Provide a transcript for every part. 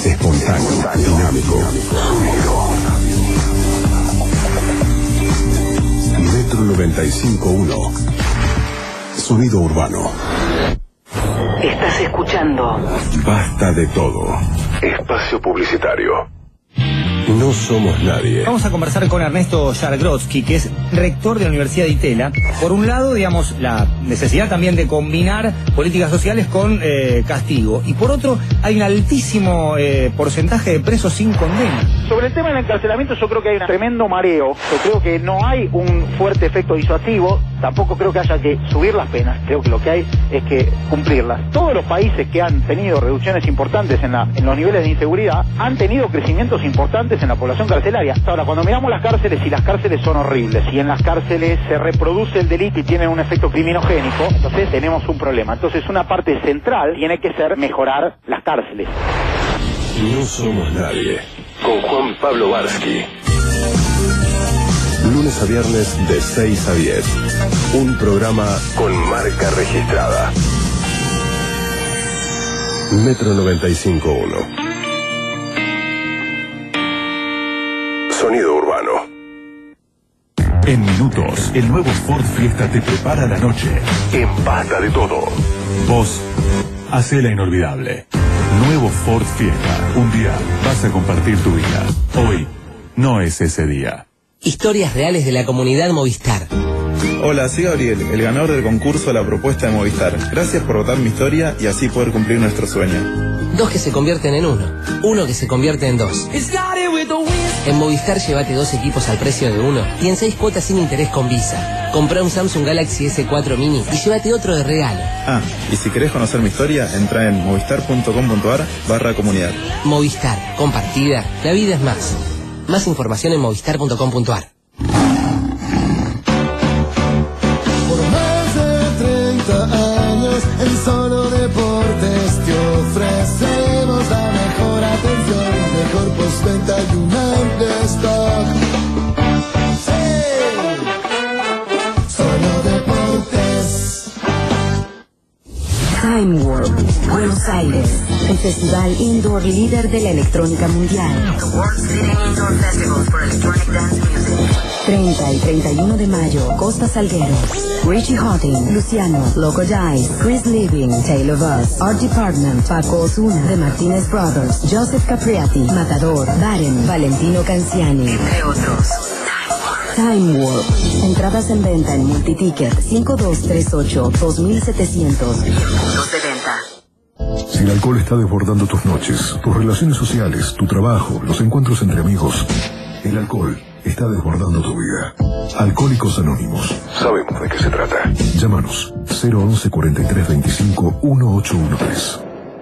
Espontáneo, dinámico. Metro 95.1. Sonido urbano. Estás escuchando Basta de todo. Espacio publicitario. No somos nadie. Vamos a conversar con Ernesto Jargrodsky, que es rector de la Universidad de Itela. Por un lado, digamos, la necesidad también de combinar políticas sociales con castigo. Y por otro, hay un altísimo porcentaje de presos sin condena. Sobre el tema del encarcelamiento, yo creo que hay un tremendo mareo. Yo creo que no hay un fuerte efecto disuasivo. Tampoco creo que haya que subir las penas. Creo que lo que hay es que cumplirlas. Todos los países que han tenido reducciones importantes en los niveles de inseguridad han tenido crecimientos importantes en la población carcelaria. Ahora, cuando miramos las cárceles, y las cárceles son horribles, y en las cárceles se reproduce el delito y tienen un efecto criminogénico, entonces tenemos un problema. Entonces, una parte central tiene que ser mejorar las cárceles. No somos nadie. Con Juan Pablo Barsky. Lunes a viernes de 6 a 10. Un programa con marca registrada. Metro 95.1. Sonido urbano. En minutos, el nuevo Ford Fiesta te prepara la noche. En Basta de todo. Vos, hacela inolvidable. Nuevo Ford Fiesta. Un día vas a compartir tu vida. Hoy no es ese día. Historias reales de la comunidad Movistar. Hola, soy Gabriel, el ganador del concurso La Propuesta de Movistar. Gracias por votar mi historia y así poder cumplir nuestro sueño. Dos que se convierten en uno. Uno que se convierte en dos. En Movistar llévate 2 equipos al precio de uno y en 6 cuotas sin interés con Visa. Comprá un Samsung Galaxy S4 Mini y llévate otro de regalo. Ah, y si querés conocer mi historia, entra en movistar.com.ar/comunidad. Movistar, compartida, la vida es más. Más información en movistar.com.ar. Por más de 30 años en Solo Deportes te ofrecemos la mejor atención, mejor postventa y un amplio stock. ¡Sí! Solo Deportes. Time Warp, Buenos Aires, el festival indoor líder de la electrónica mundial. The World's Leading Indoor Festival for Electronic Dance Music. 30 y 31 de mayo, Costa Salguero, Richie Houghton, Luciano, Loco Dice, Chris Living, Taylor Voss, Art Department, Paco Ozuna, The Martinez Brothers, Joseph Capriati, Matador, Darren, Valentino Canciani, Entre otros. Time Warp. Entradas en venta en Multiticket 5238-2700. Puntos de venta. Si el alcohol está desbordando tus noches, tus relaciones sociales, tu trabajo, los encuentros entre amigos, el alcohol está desbordando tu vida. Alcohólicos Anónimos. Sabemos de qué se trata. Llámanos 011 43 25 1813.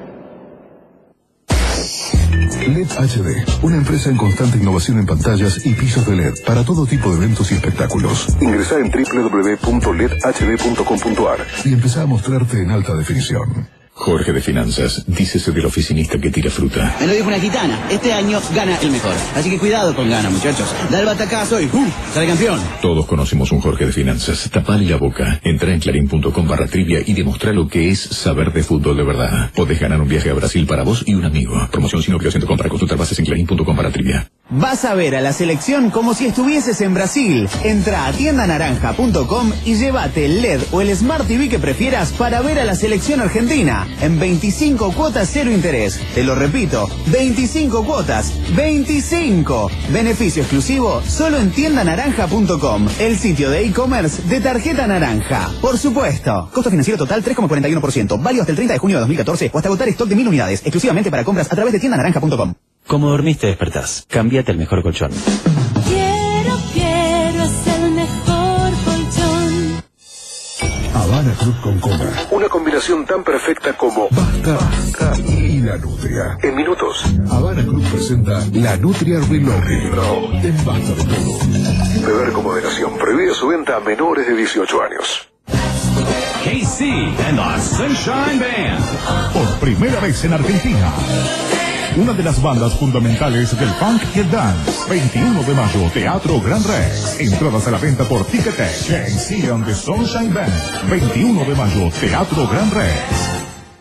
LED HD, una empresa en constante innovación en pantallas y pisos de LED para todo tipo de eventos y espectáculos. Ingresá en www.ledhd.com.ar y empezá a mostrarte en alta definición. Jorge de Finanzas, dícese del oficinista que tira fruta. Me lo dijo una gitana, este año gana el mejor. Así que cuidado con gana, muchachos. Da el batacazo y sale campeón. Todos conocemos un Jorge de Finanzas. Tapale la boca. Entra en clarín.com/trivia y demostrá lo que es saber de fútbol de verdad. Podés ganar un viaje a Brasil para vos y un amigo. Promoción sin obligación de compra. Consulta bases en clarín.com/trivia. Vas a ver a la selección como si estuvieses en Brasil. Entra a tiendanaranja.com y llévate el LED o el Smart TV que prefieras para ver a la selección argentina. En 25 cuotas cero interés. Te lo repito, 25 cuotas, 25. Beneficio exclusivo solo en tiendanaranja.com, el sitio de e-commerce de Tarjeta Naranja. Por supuesto. Costo financiero total 3,41%. Válido hasta el 30 de junio de 2014 o hasta agotar stock de 1000 unidades. Exclusivamente para compras a través de tiendanaranja.com. Como dormiste, despertás. Cámbiate el mejor colchón. Quiero, es el mejor colchón. Habana Club con Cola. Una combinación tan perfecta como Basta y la Nutria. En minutos. Habana Club presenta la Nutria Reloaded. En Basta de todo. Beber con moderación. Prohibida su venta a menores de 18 años. KC and the Sunshine Band. Por primera vez en Argentina. Una de las bandas fundamentales del funk y el dance. 21 de mayo, Teatro Gran Rex. Entradas a la venta por Ticketek. KC and the Sunshine Band. 21 de mayo, Teatro Gran Rex.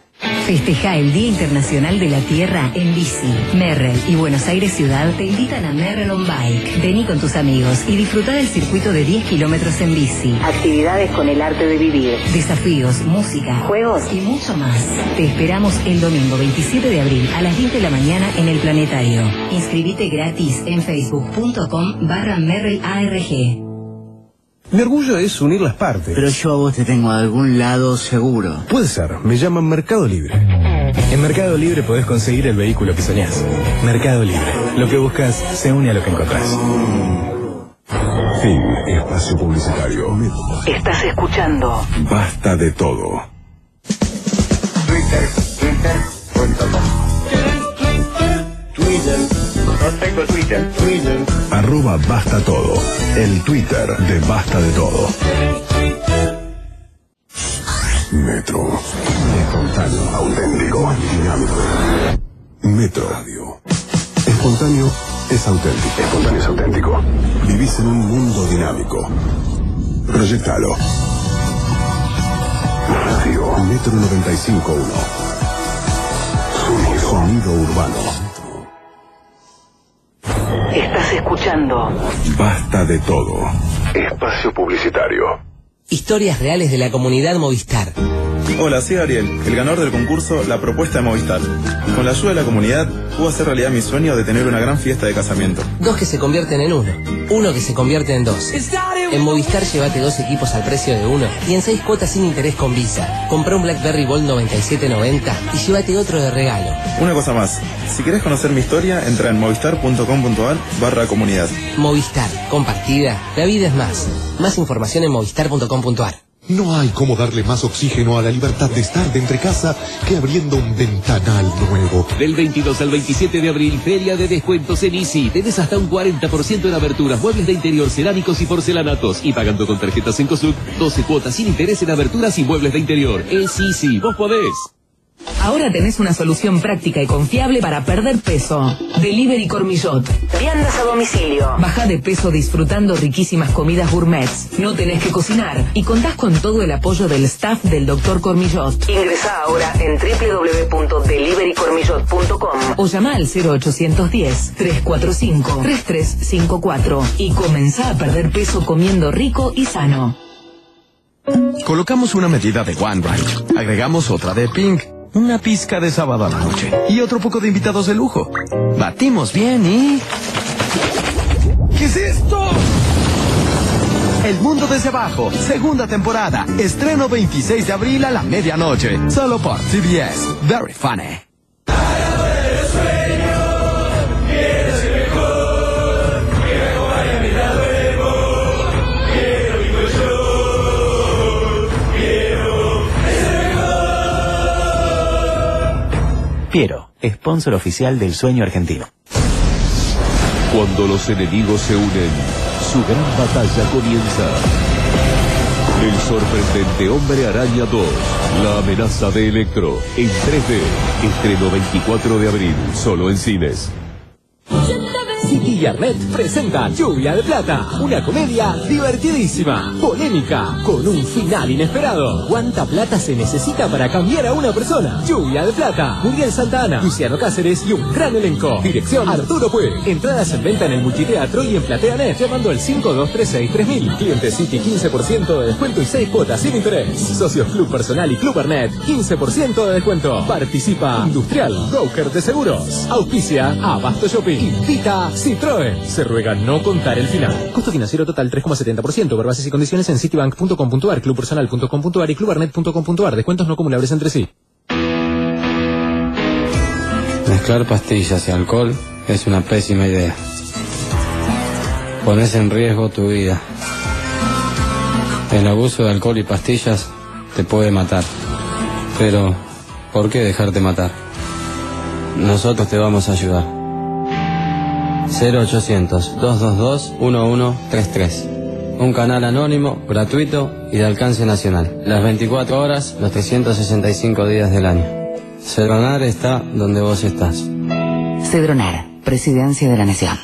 Festeja el Día Internacional de la Tierra en bici. Merrell y Buenos Aires Ciudad te invitan a Merrell on Bike. Vení con tus amigos y disfruta del circuito de 10 kilómetros en bici. Actividades con el arte de vivir. Desafíos, música, juegos y mucho más. Te esperamos el domingo 27 de abril a las 10 de la mañana en el Planetario. Inscribite gratis en facebook.com/MerrellARG. Mi orgullo es unir las partes. Pero yo a vos te tengo a algún lado seguro. Puede ser, me llaman Mercado Libre. En Mercado Libre podés conseguir el vehículo que soñás. Mercado Libre. Lo que buscas se une a lo que encontrás. Fin. Espacio publicitario. Estás escuchando Basta de todo. Twitter.com. Twitter. No tengo Twitter. @ Basta Todo. El Twitter de Basta de Todo. Metro. Espontáneo, auténtico, dinámico. Metro Radio. Espontáneo es auténtico. Espontáneo es auténtico. Vivís en un mundo dinámico. Proyectalo. Radio Metro 95.1. Sonido urbano. Estás escuchando Basta de Todo. Espacio publicitario. Historias reales de la comunidad Movistar. Hola, soy Ariel, el ganador del concurso La Propuesta de Movistar. Con la ayuda de la comunidad, pude hacer realidad mi sueño de tener una gran fiesta de casamiento. 2 que se convierten en 1. 1 que se convierte en 2. En Movistar llévate 2 equipos al precio de 1 y en 6 cuotas sin interés con Visa. Comprá un BlackBerry Bold 9790 y llévate otro de regalo. Una cosa más, si querés conocer mi historia, entra en movistar.com.ar/comunidad. Movistar, compartida, la vida es más. Más información en movistar.com.ar. No hay como darle más oxígeno a la libertad de estar de entre casa que abriendo un ventanal nuevo. Del 22 al 27 de abril, feria de descuentos en Easy. Tenés hasta un 40% en aberturas, muebles de interior, cerámicos y porcelanatos. Y pagando con tarjetas Cencosud, 12 cuotas sin interés en aberturas y muebles de interior. Es Easy, vos podés. Ahora tenés una solución práctica y confiable para perder peso. Delivery Cormillot. Viandas a domicilio. Baja de peso disfrutando riquísimas comidas gourmets. No tenés que cocinar y contás con todo el apoyo del staff del Dr. Cormillot. Ingresá ahora en www.deliverycormillot.com o llama al 0810-345-3354 y comenzá a perder peso comiendo rico y sano. Colocamos una medida de One Right, agregamos otra de Pink, una pizca de sábado a la noche y otro poco de invitados de lujo. Batimos bien y... ¿qué es esto? El Mundo desde Abajo, segunda temporada, estreno 26 de abril a la medianoche, solo por CBS. Very funny. Piero, sponsor oficial del sueño argentino. Cuando los enemigos se unen, su gran batalla comienza. El sorprendente Hombre Araña 2, la amenaza de Electro, en 3D, estreno 24 de abril, solo en cines. City y Arlet presentan Lluvia de Plata, una comedia divertidísima, polémica, con un final inesperado. ¿Cuánta plata se necesita para cambiar a una persona? Lluvia de Plata, Muriel Santana, Luciano Cáceres y un gran elenco. Dirección Arturo Puig. Entradas en venta en el Multiteatro y en PlateaNet, llamando al 5236-3000. Cliente City 15% de descuento y 6 cuotas sin interés. Socios Club Personal y Club Arnet, 15% de descuento. Participa Industrial, broker de seguros. Auspicia Abasto Shopping. Invita Citroën. Se ruega no contar el final. Costo financiero total 3,70%. Ver bases y condiciones en citibank.com.ar, clubpersonal.com.ar y clubarnet.com.ar. Descuentos no acumulables entre sí. Mezclar pastillas y alcohol es una pésima idea. Pones en riesgo tu vida. El abuso de alcohol y pastillas te puede matar. Pero, ¿por qué dejarte matar? Nosotros te vamos a ayudar. 0800-222-1133. Un canal anónimo, gratuito y de alcance nacional. Las 24 horas, los 365 días del año. Cedronar está donde vos estás. Cedronar, Presidencia de la Nación.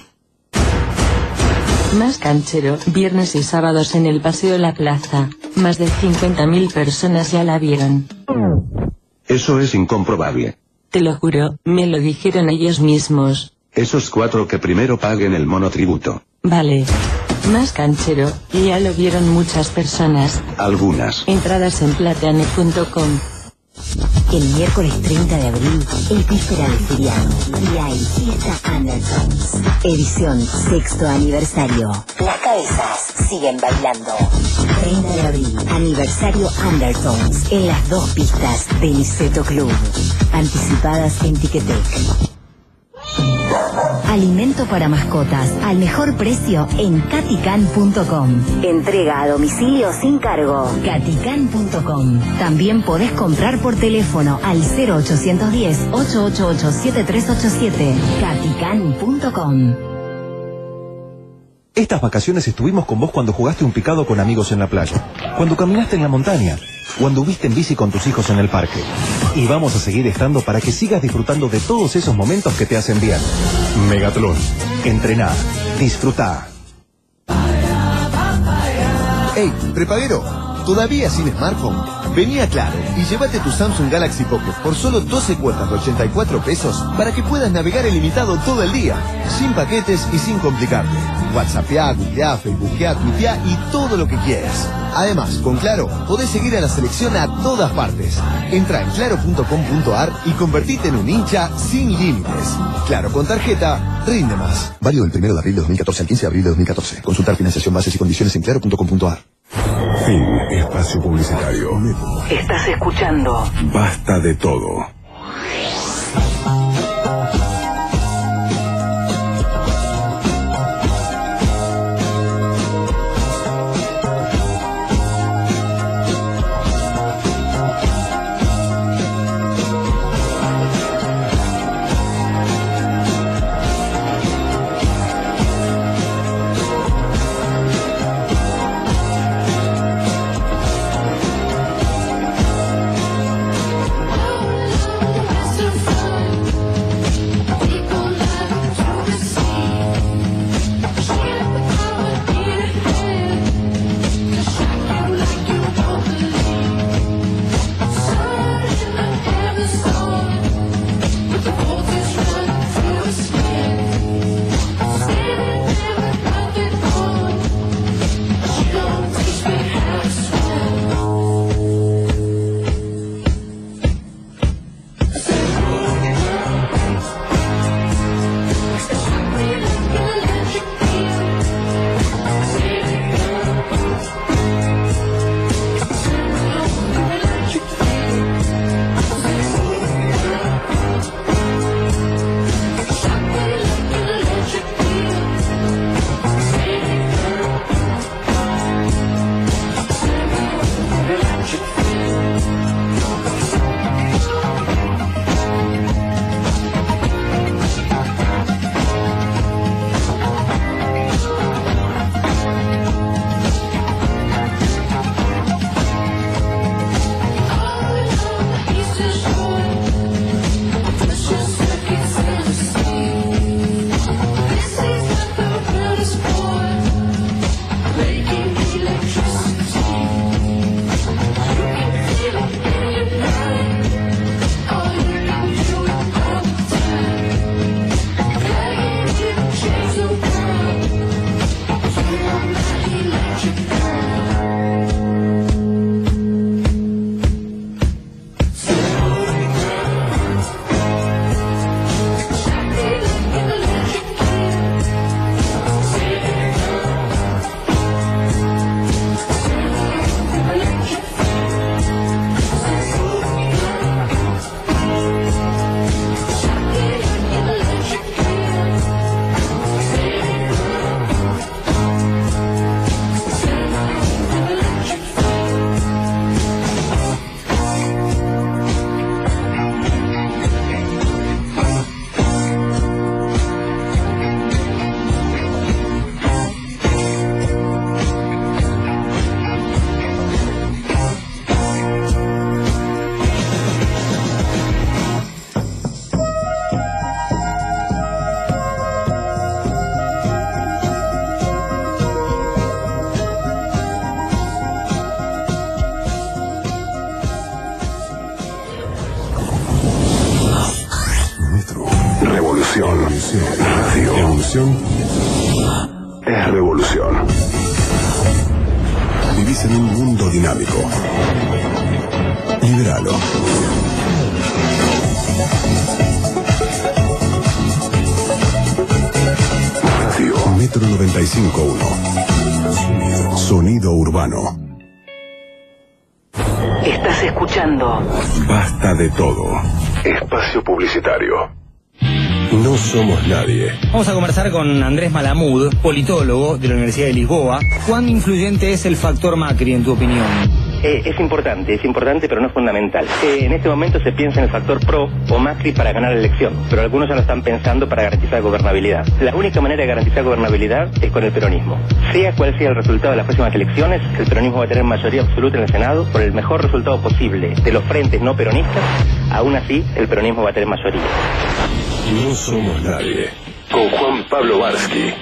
Más canchero, viernes y sábados en el Paseo La Plaza. Más de 50.000 personas ya la vieron. Eso es incomprobable. Te lo juro, me lo dijeron ellos mismos. Esos 4 que primero paguen el monotributo. Vale. Más canchero, ya lo vieron muchas personas. Algunas. Entradas en plateane.com. El miércoles 30 de abril es víspera de feriado y hay fiesta Undertones. Edición 6º aniversario. Las cabezas siguen bailando. 30 de abril, aniversario Undertones en las 2 pistas de Niceto Club. Anticipadas en Ticketek. Alimento para mascotas al mejor precio en Catican.com. Entrega a domicilio sin cargo. Catican.com. También podés comprar por teléfono al 0810-888-7387. Catican.com. Estas vacaciones estuvimos con vos cuando jugaste un picado con amigos en la playa, cuando caminaste en la montaña, cuando anduviste en bici con tus hijos en el parque. Y vamos a seguir estando para que sigas disfrutando de todos esos momentos que te hacen bien. Megatlón. Entrená. Disfrutá. Hey, prepaguero, ¿todavía sin smartphone? Vení a Claro y llévate tu Samsung Galaxy Pocket por solo 12 cuotas de 84 pesos para que puedas navegar ilimitado todo el día, sin paquetes y sin complicarte. WhatsAppea, googleá, Facebookea, tuitea y todo lo que quieras. Además, con Claro, podés seguir a la selección a todas partes. Entra en claro.com.ar y convertite en un hincha sin límites. Claro, con tarjeta, rinde más. Válido del 1 de abril de 2014 al 15 de abril de 2014. Consultar financiación, bases y condiciones en claro.com.ar. Fin. Espacio publicitario. Estás escuchando Basta de todo. Evolución. Radio. Evolución es revolución. Vivís en un mundo dinámico. Liberalo. Radio. Metro 95.1. Sonido urbano. Estás escuchando Basta de todo. Espacio publicitario. No somos nadie. Vamos a conversar con Andrés Malamud, politólogo de la Universidad de Lisboa. ¿Cuán influyente es el factor Macri, en tu opinión? Es importante, pero no es fundamental. En este momento se piensa en el factor pro o Macri para ganar la elección, pero algunos ya lo están pensando para garantizar gobernabilidad. La única manera de garantizar gobernabilidad es con el peronismo. Sea cual sea el resultado de las próximas elecciones, el peronismo va a tener mayoría absoluta en el Senado por el mejor resultado posible de los frentes no peronistas. Aún así, el peronismo va a tener mayoría. No somos nadie. Con Juan Pablo Barsky.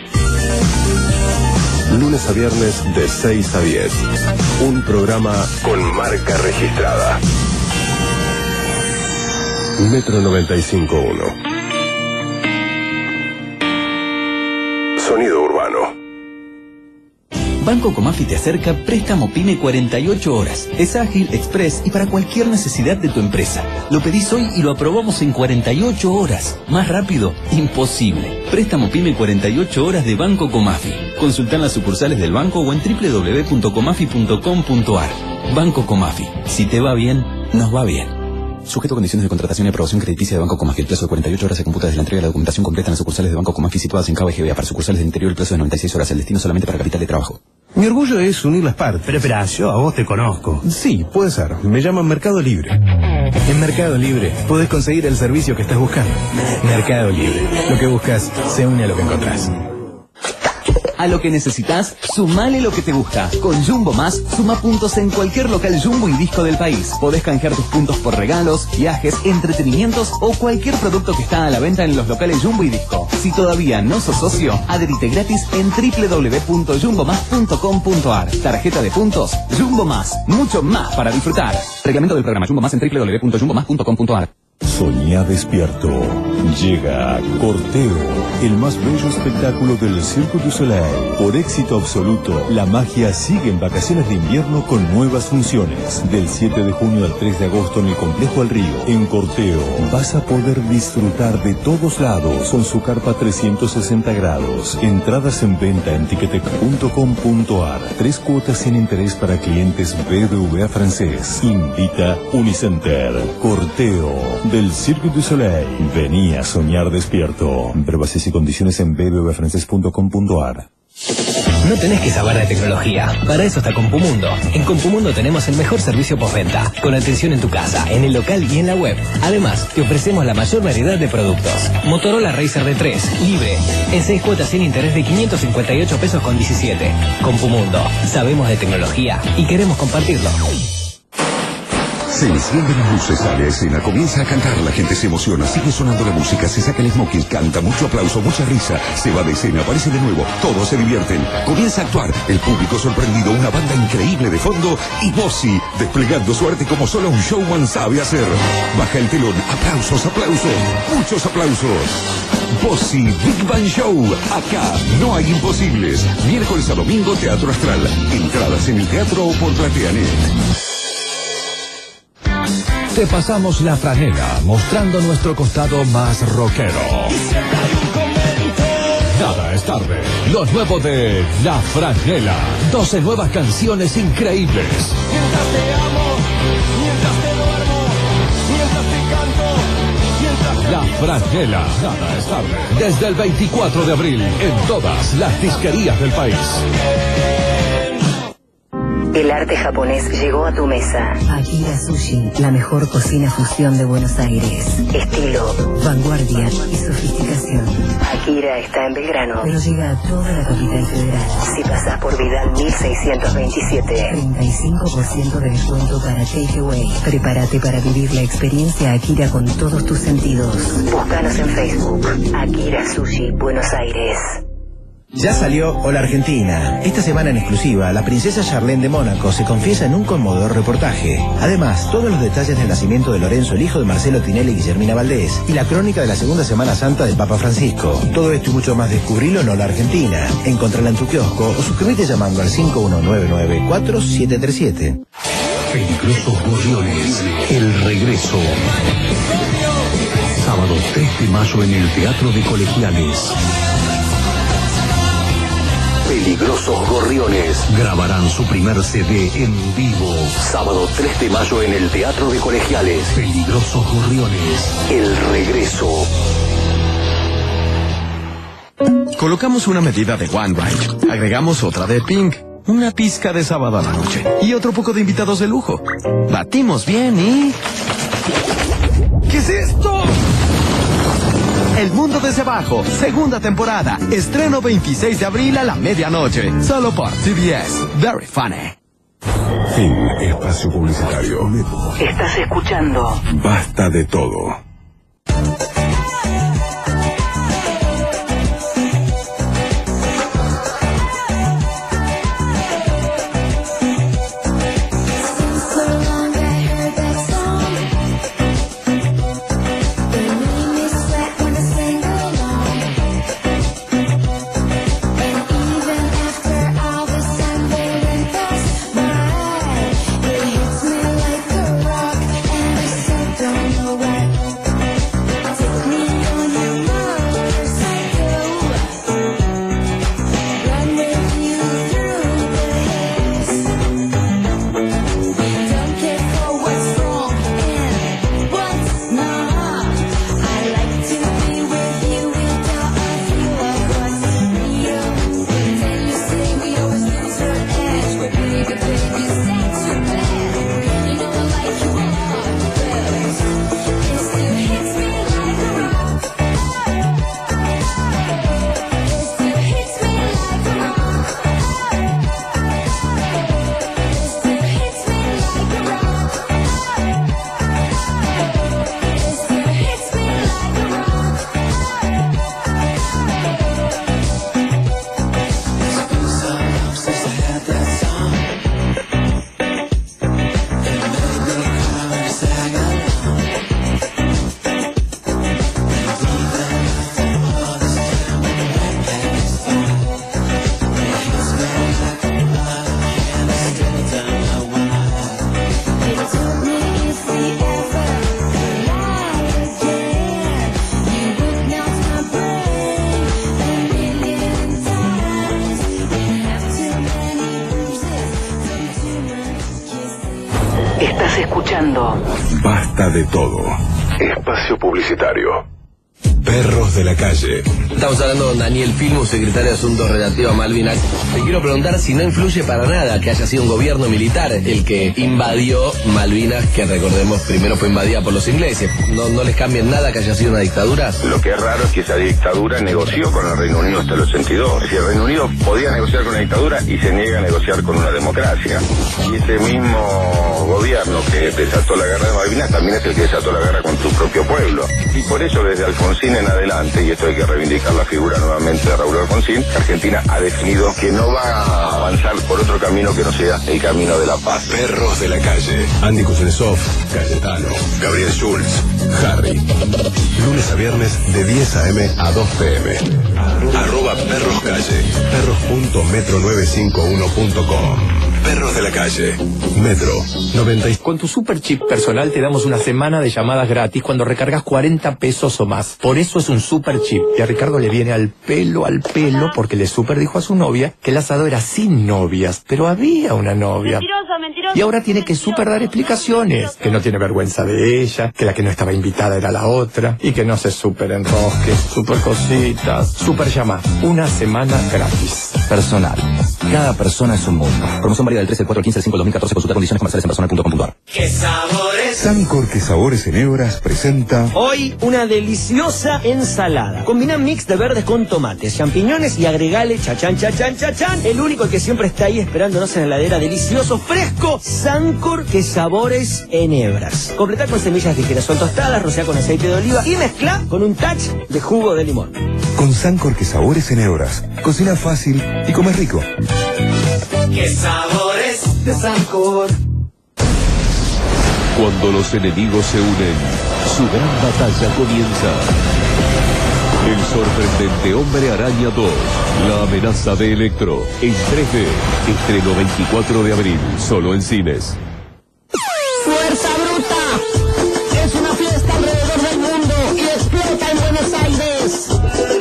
Lunes a viernes de 6 a 10. Un programa con marca registrada. Metro 95.1. Sonido urbano. Banco Comafi te acerca préstamo PYME 48 horas. Es ágil, express y para cualquier necesidad de tu empresa. Lo pedís hoy y lo aprobamos en 48 horas. Más rápido, imposible. Préstamo PYME 48 horas de Banco Comafi. Consulta en las sucursales del banco o en www.comafi.com.ar. Banco Comafi. Si te va bien, nos va bien. Sujeto a condiciones de contratación y aprobación crediticia de Banco Comafi. El plazo de 48 horas se computa desde la entrega de la documentación completa en las sucursales de Banco Comafi situadas en Cava y GBA. Para sucursales del interior el plazo de 96 horas. El destino solamente para capital de trabajo. Mi orgullo es unir las partes. Pero espera, yo a vos te conozco. Sí, puede ser. Me llaman Mercado Libre. En Mercado Libre podés conseguir el servicio que estás buscando. Mercado Libre. Lo que buscas se une a lo que encontrás. A lo que necesitas, sumale lo que te gusta. Con Jumbo Más, suma puntos en cualquier local Jumbo y Disco del país. Podés canjear tus puntos por regalos, viajes, entretenimientos o cualquier producto que está a la venta en los locales Jumbo y Disco. Si todavía no sos socio, adherite gratis en www.jumbomas.com.ar. Tarjeta de puntos, Jumbo Más. Mucho más para disfrutar. Reglamento del programa Jumbo Más en www.jumbomas.com.ar. Soñá despierto. Llega Corteo, el más bello espectáculo del Cirque du Soleil. Por éxito absoluto, la magia sigue en vacaciones de invierno con nuevas funciones. Del 7 de junio al 3 de agosto en el Complejo Al Río. En Corteo vas a poder disfrutar de todos lados con su carpa 360 grados. Entradas en venta en ticketek.com.ar. 3 cuotas sin interés para clientes BBVA francés. Invita Unicenter. Corteo del Cirque du Soleil. Vení a soñar despierto. Ver bases y condiciones en bbvafrancés.com.ar. No tenés que saber de tecnología. Para eso está Compumundo. En Compumundo tenemos el mejor servicio postventa, con atención en tu casa, en el local y en la web. Además, te ofrecemos la mayor variedad de productos. Motorola Razer D3, libre, en 6 cuotas sin interés de 558 pesos con 17. Compumundo. Sabemos de tecnología y queremos compartirlo. Se encienden las luces, sale a escena, comienza a cantar, la gente se emociona, sigue sonando la música, se saca el smoking, canta, mucho aplauso, mucha risa, se va de escena, aparece de nuevo, todos se divierten, comienza a actuar, el público sorprendido, una banda increíble de fondo y Bossi desplegando su arte como solo un showman sabe hacer. Baja el telón, aplausos, aplausos, muchos aplausos. Bossi Big Bang Show, acá no hay imposibles. Miércoles a domingo, Teatro Astral, entradas en el teatro o por PlateaNet. Te pasamos la franela, mostrando nuestro costado más rockero. Nada es tarde. Lo nuevo de La Franela. 12 nuevas canciones increíbles. Mientras te amo, mientras te duermo, mientras te canto, La Franela. Nada es tarde. Desde el 24 de abril, en todas las disquerías del país. El arte japonés llegó a tu mesa. Akira Sushi, la mejor cocina fusión de Buenos Aires. Estilo, vanguardia y sofisticación. Akira está en Belgrano, pero llega a toda la capital federal. Si pasás por Vidal 1627, 35% de descuento para Takeaway. Prepárate para vivir la experiencia Akira con todos tus sentidos. Búscanos en Facebook. Akira Sushi Buenos Aires. Ya salió Hola Argentina. Esta semana en exclusiva, la princesa Charlene de Mónaco se confiesa en un conmovedor reportaje. Además, todos los detalles del nacimiento de Lorenzo, el hijo de Marcelo Tinelli y Guillermina Valdés, y la crónica de la segunda Semana Santa del Papa Francisco. Todo esto y mucho más descubrilo en Hola Argentina. Encontrala en tu kiosco o suscríbete llamando al 5199-4737. Peligrosos Gorriones, el regreso. Sábado 3 de mayo en el Teatro de Colegiales. Peligrosos Gorriones grabarán su primer CD en vivo. Sábado 3 de mayo en el Teatro de Colegiales. Peligrosos Gorriones, el regreso. Colocamos una medida de One Right, agregamos otra de Pink, una pizca de Sábado a la Noche y otro poco de invitados de lujo. Batimos bien y... ¿qué es esto? El Mundo desde Abajo, segunda temporada. Estreno 26 de abril a la medianoche. Solo por CBS. Very funny. Fin. Espacio publicitario. Estás escuchando Basta de todo. Basta de todo. Espacio publicitario. Perros de la calle. Estamos hablando con Daniel Filmus, secretario de Asuntos Relativos a Malvinas. Te quiero preguntar si no influye para nada que haya sido un gobierno militar el que invadió Malvinas, que recordemos primero fue invadida por los ingleses. ¿No les cambia en nada que haya sido una dictadura? Lo que es raro es que esa dictadura negoció con el Reino Unido hasta el 82. Si el Reino Unido podía negociar con una dictadura y se niega a negociar con una democracia. Y ese mismo gobierno que desató la guerra de Malvinas también es el que desató la guerra con su propio pueblo. Y por eso desde Alfonsín en adelante, y esto hay que reivindicar la figura nuevamente de Raúl Alfonsín, Argentina ha definido que no va a avanzar por otro camino que no sea el camino de la paz. Perros de la calle. Andy Kuznetsov, Cayetano, Gabriel Schulz, Harry. Lunes a viernes de 10 a.m. a 2 p.m. @perroscalle. perros.metro951.com. Perros de la calle. Metro 90. Con tu super chip personal te damos una semana de llamadas gratis cuando recargas 40 pesos o más. Por eso es un super chip. Y a Ricardo le viene al pelo, porque le super dijo a su novia que el asado era sin novias, pero había una novia. Mentiroso. Y ahora tiene que super dar explicaciones, que no tiene vergüenza de ella, que la que no estaba invitada era la otra, y que no se super enrosque, super cositas. Super llama, una semana gratis. Personal. Cada persona es un mundo. Promoción válida del 13 al 4 al 15 del 5 del 2014. Consulta condiciones comerciales en personal.com.ar. ¡Qué sabores! Sancor Que Sabores en Hebras presenta... Hoy una deliciosa ensalada. Combina mix de verdes con tomates, champiñones y agregale chachán. El único que siempre está ahí esperándonos en la heladera, delicioso, fresco. Sancor Que Sabores en Hebras. Completá con semillas de girasol tostadas, rocea con aceite de oliva y mezcla con un touch de jugo de limón. Con Sancor, que sabores en horas. Cocina fácil y comes rico. ¡Qué sabores de Sancor! Cuando los enemigos se unen, su gran batalla comienza. El sorprendente Hombre Araña 2, la amenaza de Electro, en 3D, estreno 24 de abril, solo en cines. ¡Fuerza Bruta! Es una fiesta alrededor del mundo y explota en Buenos Aires.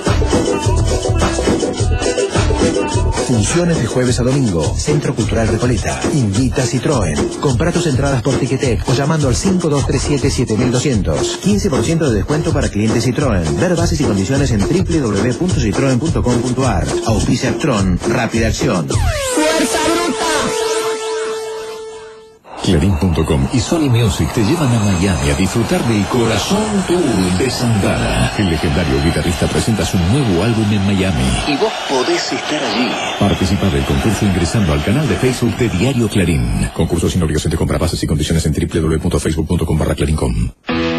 Funciones de jueves a domingo. Centro Cultural Recoleta. Invita a Citroën. Compra tus entradas por Ticketek o llamando al 5237-7200. 15% de descuento para clientes Citroën. Ver bases y condiciones en www.citroen.com.ar. Auspicia Actron. Rápida Acción. ¡Fuerza Bruta! Clarín.com y Sony Music te llevan a Miami a disfrutar del Corazón Tour de Santana. El legendario guitarrista presenta su nuevo álbum en Miami. Y vos podés estar allí. Participa del concurso ingresando al canal de Facebook de Diario Clarín. Concurso sin obligación de compra, bases y condiciones en www.facebook.com/clarincom.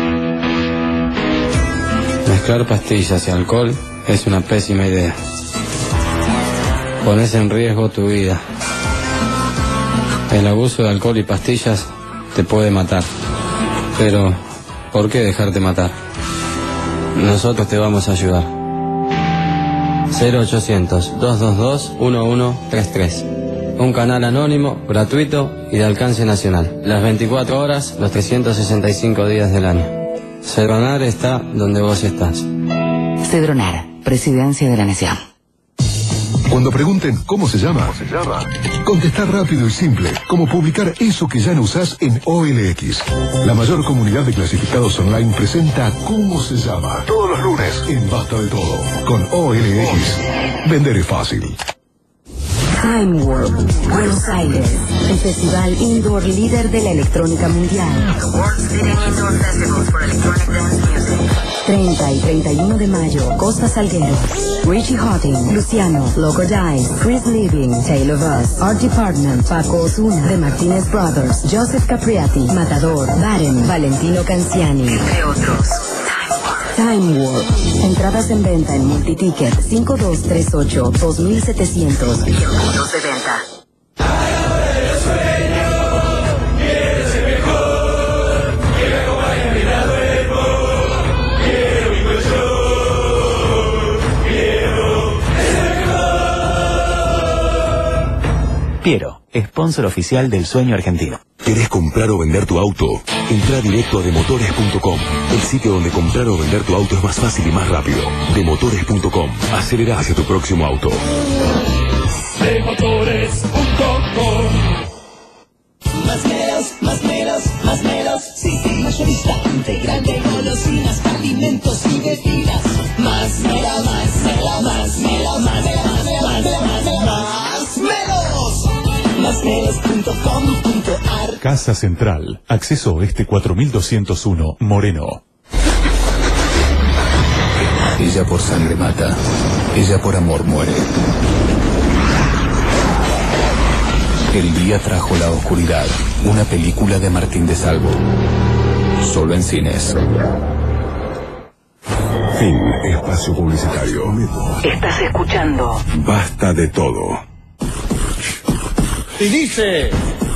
Mezclar pastillas y alcohol es una pésima idea. Pones en riesgo tu vida. El abuso de alcohol y pastillas te puede matar. Pero, ¿por qué dejarte matar? Nosotros te vamos a ayudar. 0800-222-1133. Un canal anónimo, gratuito y de alcance nacional. Las 24 horas, los 365 días del año. Cedronar está donde vos estás. Cedronar, Presidencia de la Nación. Cuando pregunten cómo se llama, contestar rápido y simple, como publicar eso que ya no usás en OLX. La mayor comunidad de clasificados online presenta ¿Cómo se llama? Todos los lunes en Basta de Todo. Con OLX, vender es fácil. Time Warp, Buenos Aires, el festival indoor líder de la electrónica mundial. 30 y 31 de mayo, Costa Salguero. Richie Houghton, Luciano, Loco Dice, Chris Living, Taylor Voss, Art Department, Paco Osuna, The Martinez Brothers, Joseph Capriati, Matador, Baren, Valentino Canciani, entre otros. Time Warp. Entradas en venta en Multiticket 5238-2700 y en puntos de venta. Piero, sponsor oficial del sueño argentino. ¿Querés comprar o vender tu auto? Entra directo a demotores.com, el sitio donde comprar o vender tu auto es más fácil y más rápido. Demotores.com, acelera hacia tu próximo auto. Demotores.com. Más menos, sí, mayorista integral de golosinas, alimentos y bebidas. Más menos. Másmelos.com.ar. Casa Central, acceso oeste 4201, Moreno. Ella por sangre mata, ella por amor muere. El día trajo la oscuridad, una película de Martín de Salvo. Solo en cines. Fin, espacio publicitario. Estás escuchando Basta de Todo. Y dice...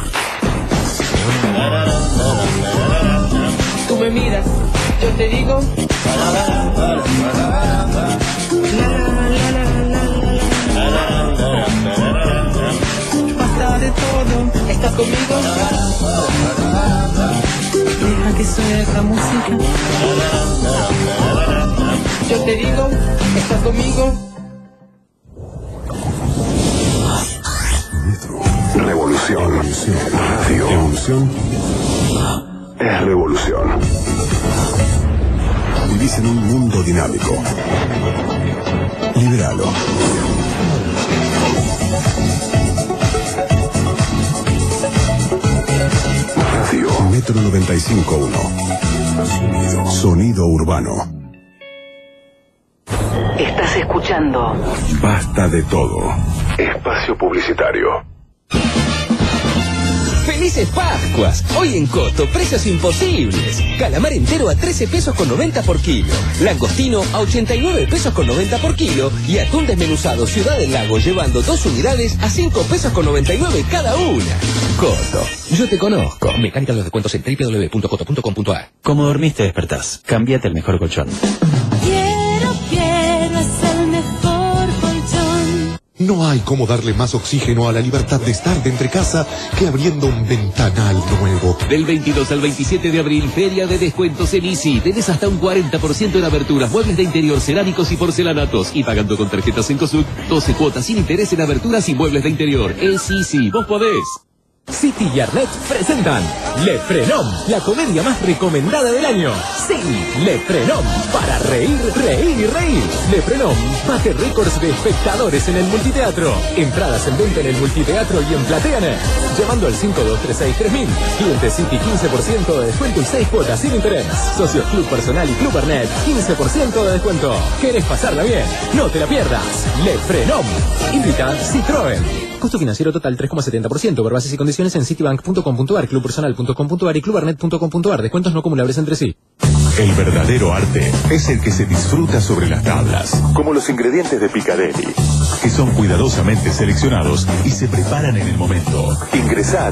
Tú me miras, yo te digo... Basta de todo, ¿estás conmigo? Deja que suene la música. Yo te digo, ¿estás conmigo? Revolución. Radio. Evolución es revolución. Vivís en un mundo dinámico. Liberalo. Radio Metro 95.1. Sonido urbano. Estás escuchando Basta de Todo. Espacio publicitario. ¡Felices Pascuas! Hoy en Coto, precios imposibles. Calamar entero a 13 pesos con 90 por kilo. Langostino a 89 pesos con 90 por kilo. Y atún desmenuzado Ciudad del Lago llevando 2 unidades a 5 pesos con 99 cada una. Coto, yo te conozco. Mecánica de los descuentos en www.coto.com.ar. Como dormiste, despertás. Cámbiate el mejor colchón. Quiero, es el mejor colchón. No hay como darle más oxígeno a la libertad de estar de entre casa que abriendo un ventanal nuevo. Del 22 al 27 de abril, feria de descuentos en Easy. Tenés hasta un 40% en aberturas, muebles de interior, cerámicos y porcelanatos. Y pagando con tarjetas Cencosud, 12 cuotas sin interés en aberturas y muebles de interior. Es Easy, vos podés. City y Arlet presentan Le Frenón, la comedia más recomendada del año. Sí, Le Frenón, para reír, reír y reír. Le Frenón bate récords de espectadores en el multiteatro. Entradas en venta en el multiteatro y en Plateanet. Llamando al 5236-3000. Cliente City 15% de descuento y 6 cuotas sin interés. Socios Club Personal y Club Arnet 15% de descuento. ¿Querés pasarla bien? No te la pierdas. Le Frenón. Invita Citroën. Costo financiero total 3,70%. Por bases y condiciones en citibank.com.ar, clubpersonal.com.ar y clubarnet.com.ar. Descuentos no acumulables entre sí. El verdadero arte es el que se disfruta sobre las tablas, como los ingredientes de Piccadilly, que son cuidadosamente seleccionados y se preparan en el momento. Ingresá a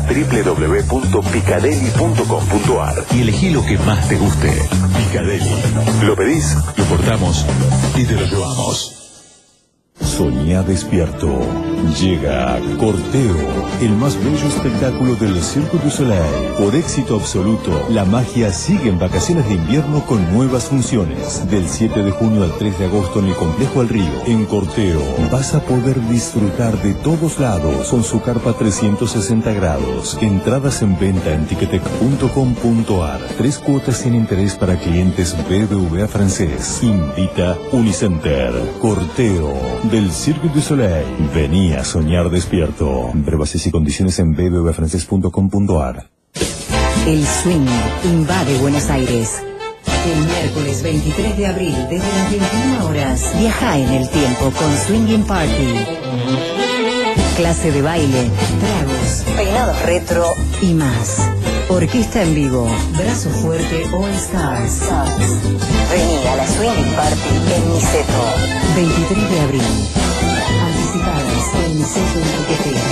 www.piccadilly.com.ar y elegí lo que más te guste. Piccadilly. Lo pedís, lo cortamos y te lo llevamos. Soñá despierto. Llega Corteo, el más bello espectáculo del Cirque du Soleil. Por éxito absoluto, la magia sigue en vacaciones de invierno con nuevas funciones. Del 7 de junio al 3 de agosto en el Complejo El Río. En Corteo vas a poder disfrutar de todos lados con su carpa 360 grados. Entradas en venta en ticketek.com.ar. 3 cuotas sin interés para clientes BBVA francés. Invita Unicenter. Corteo del Cirque du Soleil. Vení a soñar despierto. Ver bases y condiciones en bbvafrancés.com.ar. El swing invade Buenos Aires. El miércoles 23 de abril, desde las 21 horas, viaja en el tiempo con Swinging Party. Clase de baile, tragos, peinados retro y más. Orquesta en vivo, Brazo Fuerte All Stars. Vení a la Swinging Party en Niceto. 23 de abril. Anticipadas en Niceto y Tiquetera.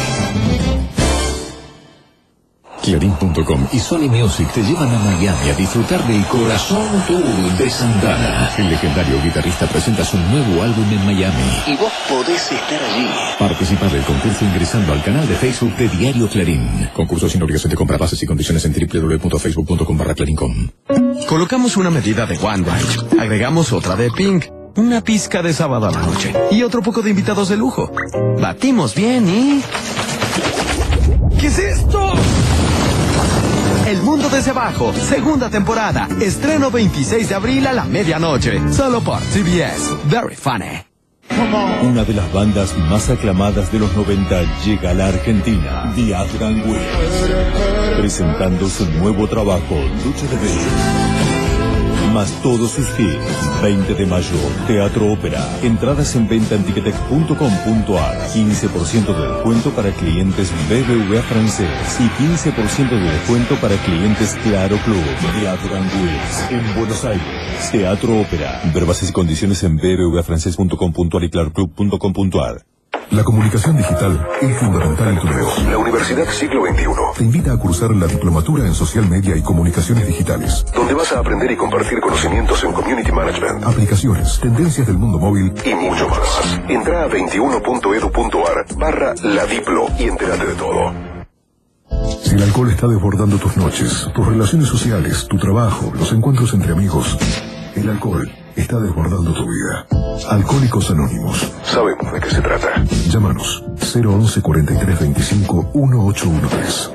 Clarín.com y Sony Music te llevan a Miami a disfrutar del Corazón Tour de Santana. El legendario guitarrista presenta su nuevo álbum en Miami. Y vos podés estar allí. Participa del concurso ingresando al canal de Facebook de Diario Clarín. Concurso sin obligación de compra, bases y condiciones en www.facebook.com/clarincom. Colocamos una medida de OneRide. Agregamos otra de Pink. Una pizca de sábado a la noche. Y otro poco de invitados de lujo. Batimos bien y... ¿Qué es esto? El Mundo desde Abajo, segunda temporada. Estreno 26 de abril a la medianoche. Solo por CBS. Very funny. Una de las bandas más aclamadas de los 90 llega a la Argentina. The Afghan Wigs. Presentando su nuevo trabajo, Lucha de Bello. Más todos sus hits. 20 de mayo, Teatro Ópera. Entradas en venta en ticketek.com.ar. 15% de descuento para clientes BBVA francés y 15% de descuento para clientes Claro Club. Teatro Wigs en Buenos Aires. Teatro Ópera. Ver bases y condiciones en bbvafrancés.com.ar y claroclub.com.ar. La comunicación digital es fundamental en tu negocio. La Universidad Siglo XXI te invita a cursar la diplomatura en Social Media y Comunicaciones Digitales, donde vas a aprender y compartir conocimientos en Community Management, aplicaciones, tendencias del mundo móvil y mucho más. Entra a 21.edu.ar/ladiplo y entérate de todo. Si el alcohol está desbordando tus noches, tus relaciones sociales, tu trabajo, los encuentros entre amigos, el alcohol está desbordando tu vida. Alcohólicos Anónimos. Sabemos de qué se trata. Llámanos 011 43 25 1813.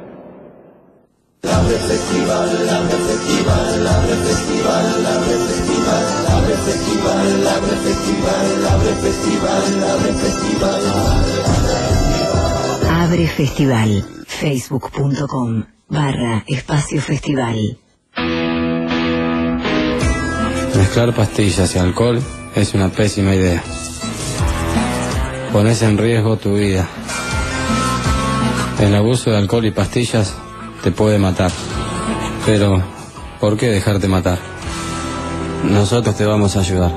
Abre Festival, abre Festival, abre Festival, abre Festival, abre Festival, abre Festival, abre Festival, abre Festival. Abre Festival. Facebook.com/Espacio Festival. Mezclar pastillas y alcohol es una pésima idea. Pones en riesgo tu vida. El abuso de alcohol y pastillas te puede matar. Pero, ¿por qué dejarte matar? Nosotros te vamos a ayudar.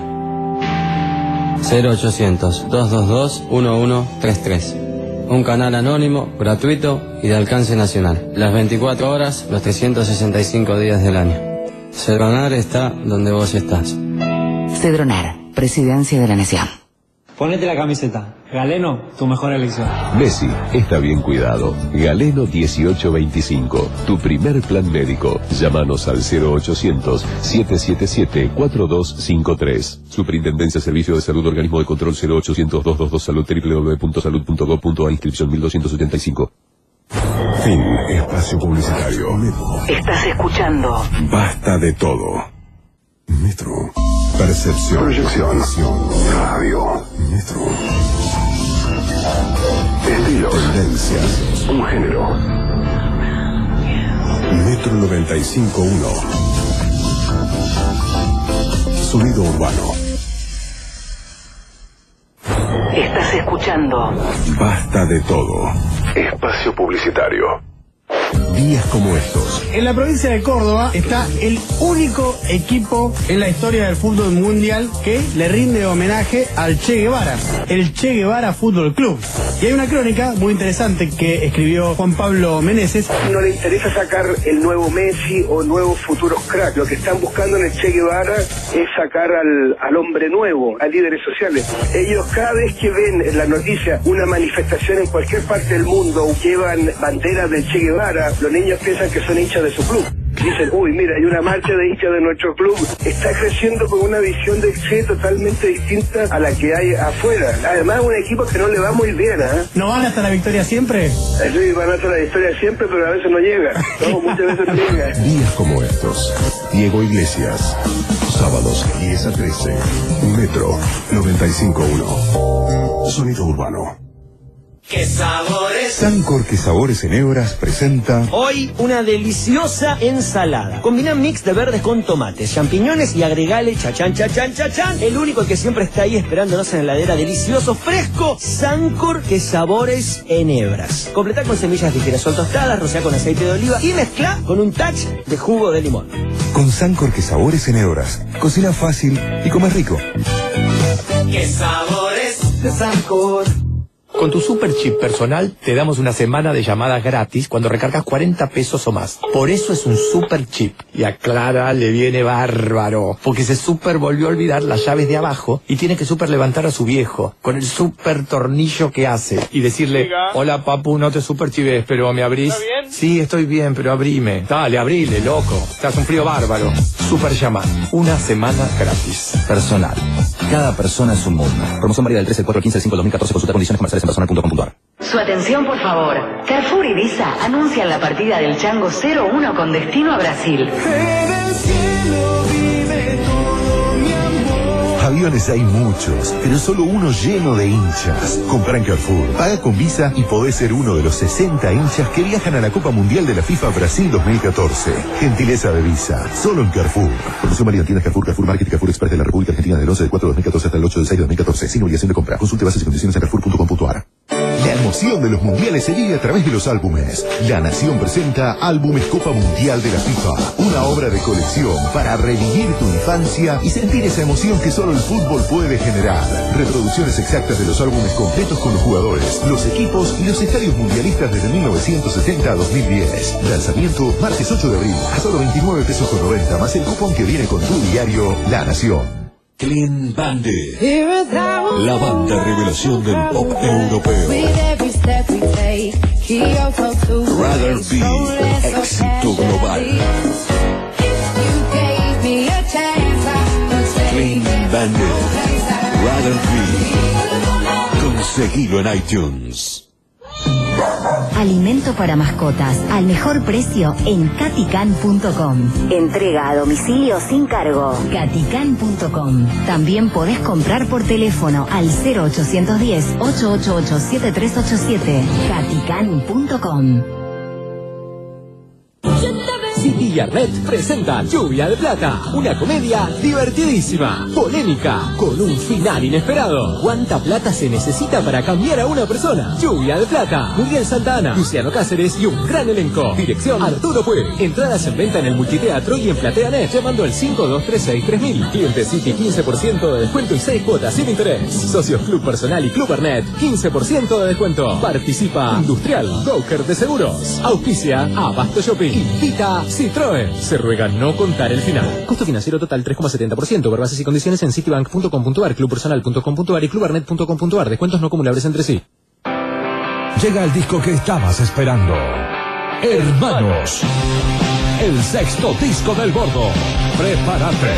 0800-222-1133. Un canal anónimo, gratuito y de alcance nacional. Las 24 horas, los 365 días del año. Cedronar está donde vos estás. Cedronar, Presidencia de la Nación. Ponete la camiseta. Galeno, tu mejor elección. Messi está bien cuidado. Galeno 1825, tu primer plan médico. Llámanos al 0800-777-4253. Superintendencia Servicio de Salud, Organismo de Control 0800-222-SALUD, www.salud.gov.a, inscripción 1285. Fin. Espacio publicitario. Estás escuchando Basta de todo. Metro. Percepción. Proyección. Radio. Metro. Estilos. Tendencias. Un género. Metro 95.1. Sonido urbano. Estás escuchando Basta de todo. Espacio publicitario. Días como estos. En la provincia de Córdoba está el único equipo en la historia del fútbol mundial que le rinde homenaje al Che Guevara, el Che Guevara Fútbol Club. Y hay una crónica muy interesante que escribió Juan Pablo Meneses. No le interesa sacar el nuevo Messi o nuevos futuros cracks. Lo que están buscando en el Che Guevara es sacar al hombre nuevo, a líderes sociales. Ellos cada vez que ven en la noticia una manifestación en cualquier parte del mundo, llevan banderas del Che Guevara, los niños piensan que son hinchas de su club. Dicen, uy, mira, hay una marcha de hinchas de nuestro club. Está creciendo con una visión del Che totalmente distinta a la que hay afuera. Además, un equipo que no le va muy bien, ¿eh? ¿No van hasta la victoria siempre? Sí, van hasta la victoria siempre, pero a veces no llega. No, muchas veces no llega. Días como estos. Diego Iglesias. Sábados 10 a 13. Metro 95.1. Sonido urbano. ¡Qué sabores! Sancor Que Sabores en Hebras presenta Hoy una deliciosa ensalada. Combina mix de verdes con tomates, champiñones y agregale chachán, chachán, chachán. El único que siempre está ahí esperándonos en la heladera, delicioso, fresco. Sancor Que Sabores en Hebras. Completá con semillas de girasol tostadas, rocea con aceite de oliva y mezcla con un touch de jugo de limón. con Sancor Que Sabores en Hebras. Cocina fácil y comes rico. ¡Qué sabores de Sancor! Con tu super chip personal te damos una semana de llamadas gratis cuando recargas 40 pesos o más. Por eso es un super chip. Y a Clara le viene bárbaro, porque se super volvió a olvidar las llaves de abajo y tiene que super levantar a su viejo con el super tornillo que hace y decirle: hola papu, no te super chives, pero ¿me abrís? ¿Está bien? Sí, estoy bien, pero abrime. Dale, abrile, loco. Estás un frío bárbaro. Super llamada. Una semana gratis. Personal. Cada persona es un mundo. Promoción válida del 13 al 4 al 15 del 5 del 2014. Consulta condiciones comerciales en personal.com.ar. Su atención, por favor. Carrefour y Visa anuncian la partida del Chango 01 con destino a Brasil. Aviones hay muchos, pero solo uno lleno de hinchas. Comprá en Carrefour, paga con Visa y podés ser uno de los 60 hinchas que viajan a la Copa Mundial de la FIFA Brasil 2014. Gentileza de Visa, solo en Carrefour. Promoción válida en tiendas Carrefour, Carrefour Market y Carrefour Express de la República Argentina del 11 de 4 de 2014 hasta el 8 de 6 de 2014. Sin obligación de compra. Consulte bases y condiciones en carrefour.com.ar. La emoción de los mundiales se vive a través de los álbumes. La Nación presenta Álbumes Copa Mundial de la FIFA. Una obra de colección para revivir tu infancia y sentir esa emoción que solo el fútbol puede generar. Reproducciones exactas de los álbumes completos con los jugadores, los equipos y los estadios mundialistas desde 1970 a 2010. Lanzamiento martes 8 de abril a solo 29 pesos con 90 más el cupón que viene con tu diario La Nación. Clean Bandit, la banda revelación del pop europeo. Rather Be, éxito global. Clean Bandit, Rather Be. Conseguilo en iTunes. Alimento para mascotas al mejor precio en Catican.com. Entrega a domicilio sin cargo. Catican.com. También podés comprar por teléfono al 0810-888-7387. Catican.com. City y Arlet presentan Lluvia de Plata, una comedia divertidísima, polémica, con un final inesperado. ¿Cuánta plata se necesita para cambiar a una persona? Lluvia de Plata, Muriel Santana, Luciano Cáceres y un gran elenco. Dirección Arturo Puig. Entradas en venta en el Multiteatro y en PlateaNet llamando al 5236-3000. Cliente City 15% de descuento y 6 cuotas sin interés. Socios Club Personal y Club Arnet 15% de descuento. Participa Industrial, Broker de Seguros. Auspicia Abasto Shopping. Invita Citroën. Se ruega no contar el final. Costo financiero total 3,70%. Ver bases y condiciones en citibank.com.ar, clubpersonal.com.ar y clubarnet.com.ar. Descuentos no acumulables entre sí. Llega el disco que estabas esperando. Hermanos. El sexto disco del Bordo. Prepárate.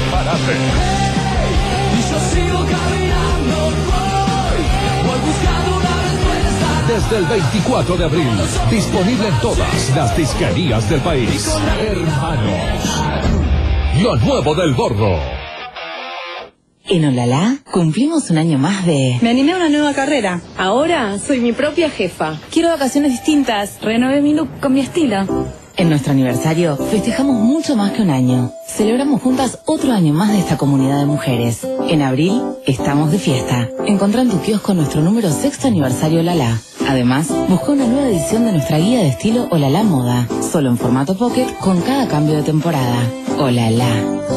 Y yo sigo caminando, voy buscando una respuesta. Desde el 24 de abril, disponible en todas las disquerías del país. Hermanos. Lo nuevo del Bordo. En Olala cumplimos un año más de... Me animé a una nueva carrera. Ahora soy mi propia jefa. Quiero vacaciones distintas. Renové mi look con mi estilo. En nuestro aniversario festejamos mucho más que un año. Celebramos juntas otro año más de esta comunidad de mujeres. En abril estamos de fiesta. Encontrá en tu kiosco nuestro número 6º aniversario Olala. Además, busca una nueva edición de nuestra guía de estilo Olala Moda. Solo en formato pocket con cada cambio de temporada. Olala.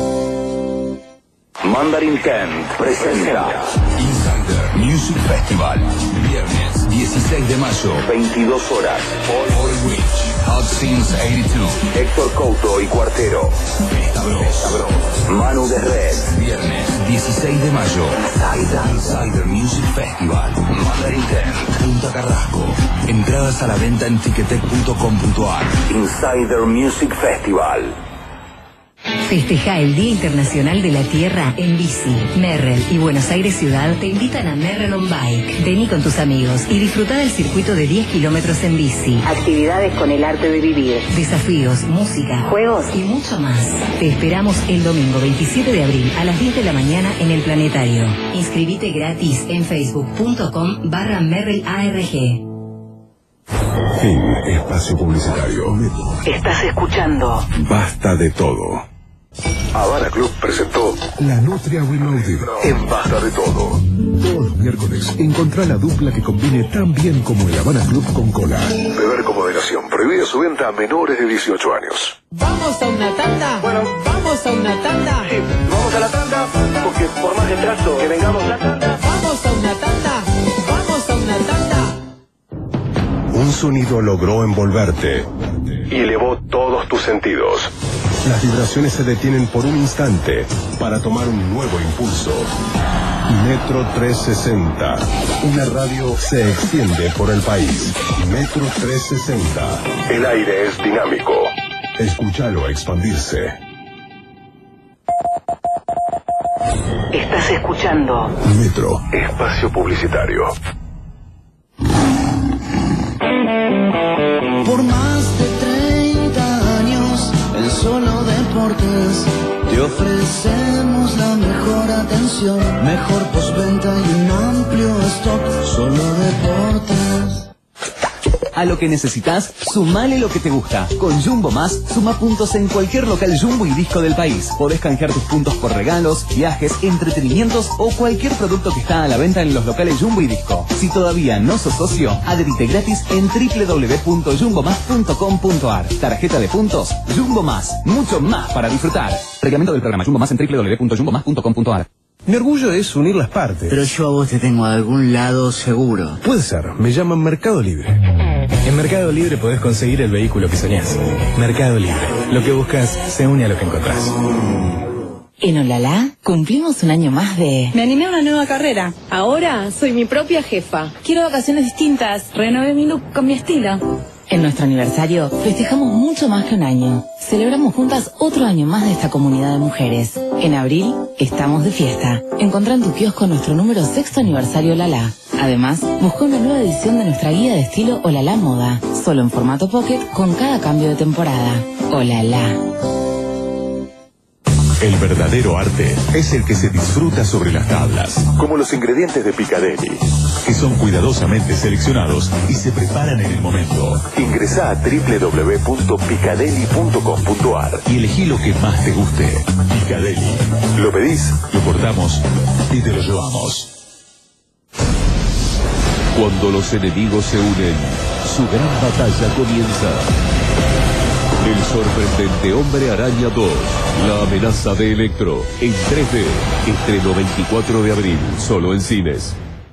Mandarin Kent presenta Insider Music Festival. Viernes 16 de mayo, 22 horas. All Rich, Hot Since 82. Héctor Couto y Cuartero. Estabros. Manu de Red. Viernes 16 de mayo. Insider Music Festival. Mandarin Kent, Punta Carrasco. Entradas a la venta en ticketek.com.ar. Insider Music Festival. Festeja el Día Internacional de la Tierra en bici. Merrell y Buenos Aires Ciudad te invitan a Merrell on Bike. Vení con tus amigos y disfruta del circuito de 10 kilómetros en bici. Actividades con el arte de vivir. Desafíos, música, juegos y mucho más. Te esperamos el domingo 27 de abril a las 10 de la mañana en el Planetario. Inscribite gratis en facebook.com/MerrellARG. Fin. Espacio publicitario. Estás escuchando Basta de todo. Habana Club presentó La Nutria Reloaded en Basta de Todo. Todos los miércoles encontrá la dupla que combine tan bien como el Habana Club con cola. Beber con moderación. Prohibida su venta a menores de 18 años. ¿Vamos a una tanda? Bueno, ¿vamos a una tanda? Sí, vamos a la tanda, porque por más retraso que vengamos a la tanda. ¿Vamos a una tanda? ¿Vamos a una tanda? Un sonido logró envolverte y elevó todos tus sentidos. Las vibraciones se detienen por un instante para tomar un nuevo impulso. Metro 360. Una radio se extiende por el país. Metro 360. El aire es dinámico. Escúchalo expandirse. Estás escuchando Metro. Espacio publicitario. Por más de 30 años en Solo Deportes te ofrecemos la mejor atención, mejor postventa y un amplio stock. Solo Deportes. A lo que necesitas, sumale lo que te gusta. Con Jumbo Más, suma puntos en cualquier local Jumbo y Disco del país. Podés canjear tus puntos por regalos, viajes, entretenimientos o cualquier producto que está a la venta en los locales Jumbo y Disco. Si todavía no sos socio, adherite gratis en www.jumbomás.com.ar. Tarjeta de puntos Jumbo Más. Mucho más para disfrutar. Reglamento del programa Jumbo Más en www.jumbomás.com.ar. Mi orgullo es unir las partes. Pero yo a vos te tengo a algún lado seguro. Puede ser, me llaman Mercado Libre. En Mercado Libre podés conseguir el vehículo que soñás. Mercado Libre. Lo que buscas se une a lo que encontrás. En Olala cumplimos un año más de... Me animé a una nueva carrera. Ahora soy mi propia jefa. Quiero vacaciones distintas. Renové mi look con mi estilo. En nuestro aniversario festejamos mucho más que un año. Celebramos juntas otro año más de esta comunidad de mujeres. En abril estamos de fiesta. Encontrá en tu kiosco nuestro número 6º aniversario Olala. Además, busca una nueva edición de nuestra guía de estilo Olala Moda. Solo en formato pocket con cada cambio de temporada. Olala. El verdadero arte es el que se disfruta sobre las tablas, como los ingredientes de Piccadilly, que son cuidadosamente seleccionados y se preparan en el momento. Ingresá a www.piccadilly.com.ar y elegí lo que más te guste. Piccadilly. Lo pedís, lo cortamos y te lo llevamos. Cuando los enemigos se unen, su gran batalla comienza. El sorprendente Hombre Araña 2, la amenaza de Electro, en 3D, estreno 24 de abril, solo en cines.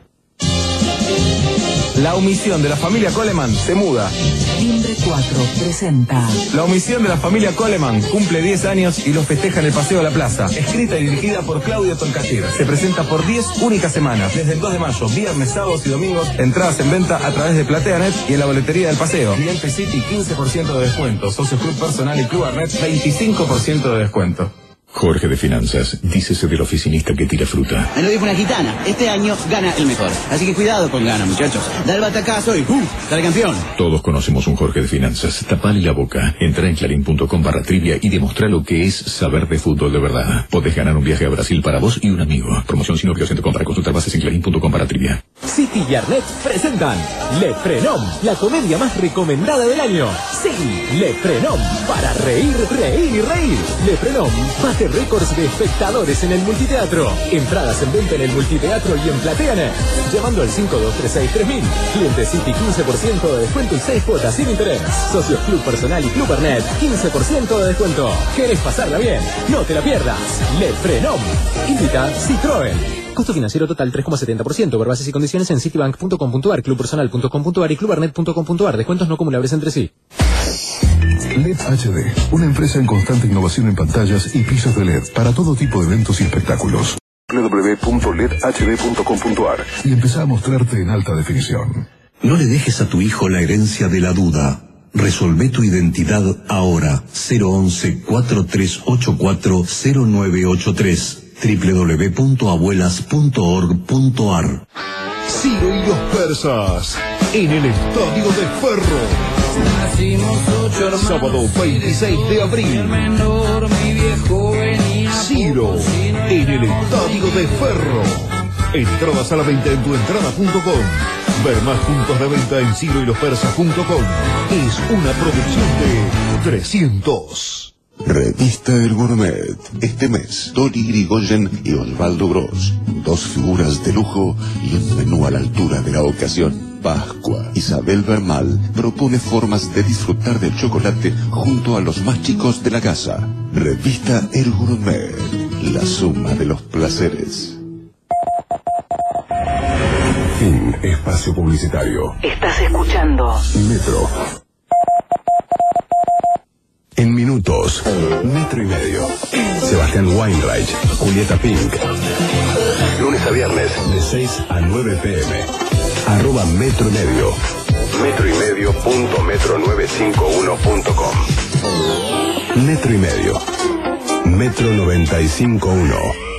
La omisión de la familia Coleman se muda. Timbre 4 presenta. La omisión de la familia Coleman cumple 10 años y lo festeja en el Paseo de la Plaza. Escrita y dirigida por Claudio Toncatir. Se presenta por 10 únicas semanas. Desde el 2 de mayo, viernes, sábados y domingos. Entradas en venta a través de PlateaNet y en la boletería del Paseo. Cliente City 15% de descuento. Socio Club Personal y Club Arnet 25% de descuento. Jorge de Finanzas, dícese del oficinista que tira fruta. Me lo dijo una gitana. Este año gana el mejor. Así que cuidado con gana, muchachos. Da el batacazo y sale campeón. Todos conocemos un Jorge de Finanzas. Tapale la boca. Entra en clarín.com/trivia y demostrá lo que es saber de fútbol de verdad. Podés ganar un viaje a Brasil para vos y un amigo. Promoción sin obligación para consultar bases en clarín.com/trivia. City y Arnet presentan Le Frenom, la comedia más recomendada del año. Sí, Le Frenom, para reír, reír y reír. Le Frenom, bate récords de espectadores en el multiteatro. Entradas en venta en el multiteatro y en PlateaNet. Llamando al 5236-3000. Cliente City 15% de descuento y 6 cuotas sin interés. Socios Club Personal y Club Arnet 15% de descuento. ¿Querés pasarla bien? No te la pierdas. Le Frenom. Invita Citroën. Costo financiero total 3,70%. Por bases y condiciones en citibank.com.ar, clubpersonal.com.ar y clubarnet.com.ar. Descuentos no acumulables entre sí. LED HD, una empresa en constante innovación en pantallas y pisos de LED para todo tipo de eventos y espectáculos. www.ledhd.com.ar y empezá a mostrarte en alta definición. No le dejes a tu hijo la herencia de la duda. Resolvé tu identidad ahora. 011-4384-0983 www.abuelas.org.ar. Ciro y los persas en el Estadio de Ferro. Sábado 26 de abril. Ciro en el Estadio de Ferro. Entradas a la venta en tuentrada.com. Ver más puntos de venta en ciroylopersas.com. Es una producción de 300. Revista El Gourmet. Este mes, Tori Irigoyen y Osvaldo Gross. Dos figuras de lujo y un menú a la altura de la ocasión. Pascua. Isabel Bermal propone formas de disfrutar del chocolate junto a los más chicos de la casa. Revista El Gourmet. La suma de los placeres. Fin. Espacio publicitario. Estás escuchando Metro. En minutos, metro y medio. Sebastián Weinreich, Julieta Pink. Lunes a viernes, de 6 a 9 p.m. @ metro y medio. metroymedio.metro951.com. Metro y medio. Metro 95.1.